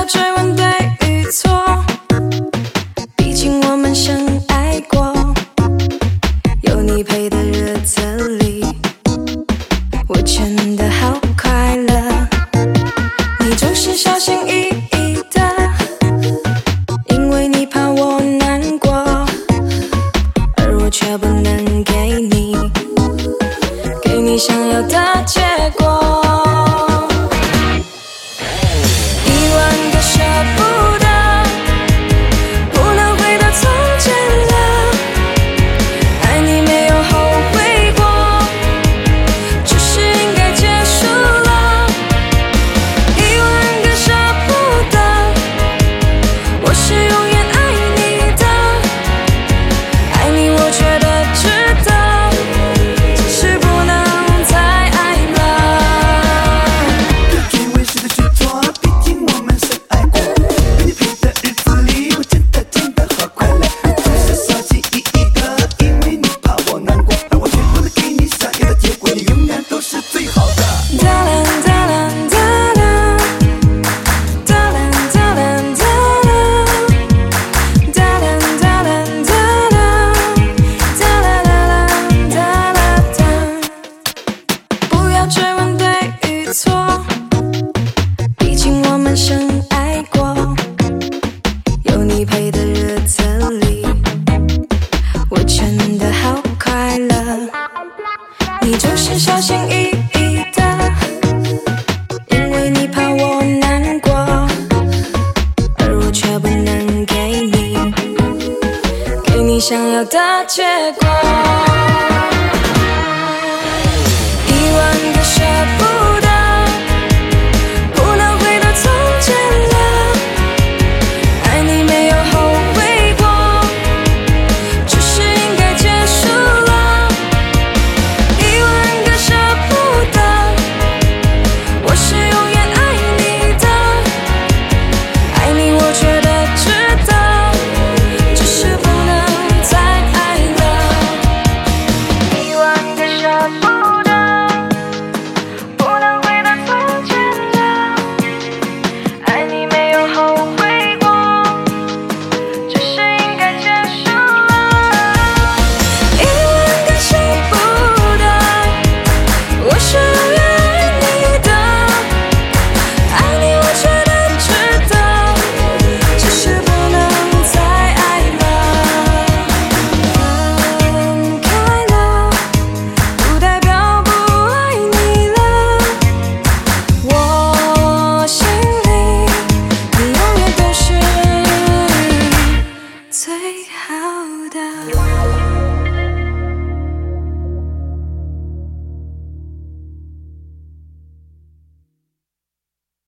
要追问对与错，毕竟我们深爱过。有你陪的日子里，我真的好快乐。你总是小心翼翼的，因为你怕我难过，而我却不能给你想要的结果。深爱过，有你陪的日子里，我真的好快乐。你总是小心翼翼的，因为你怕我难过，而我却不能给你想要的结果。